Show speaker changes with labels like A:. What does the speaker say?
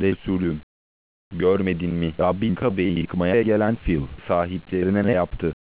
A: Resulüm, görmedin mi? Rabbin Kabe'yi yıkmaya gelen fil sahiplerine ne yaptı?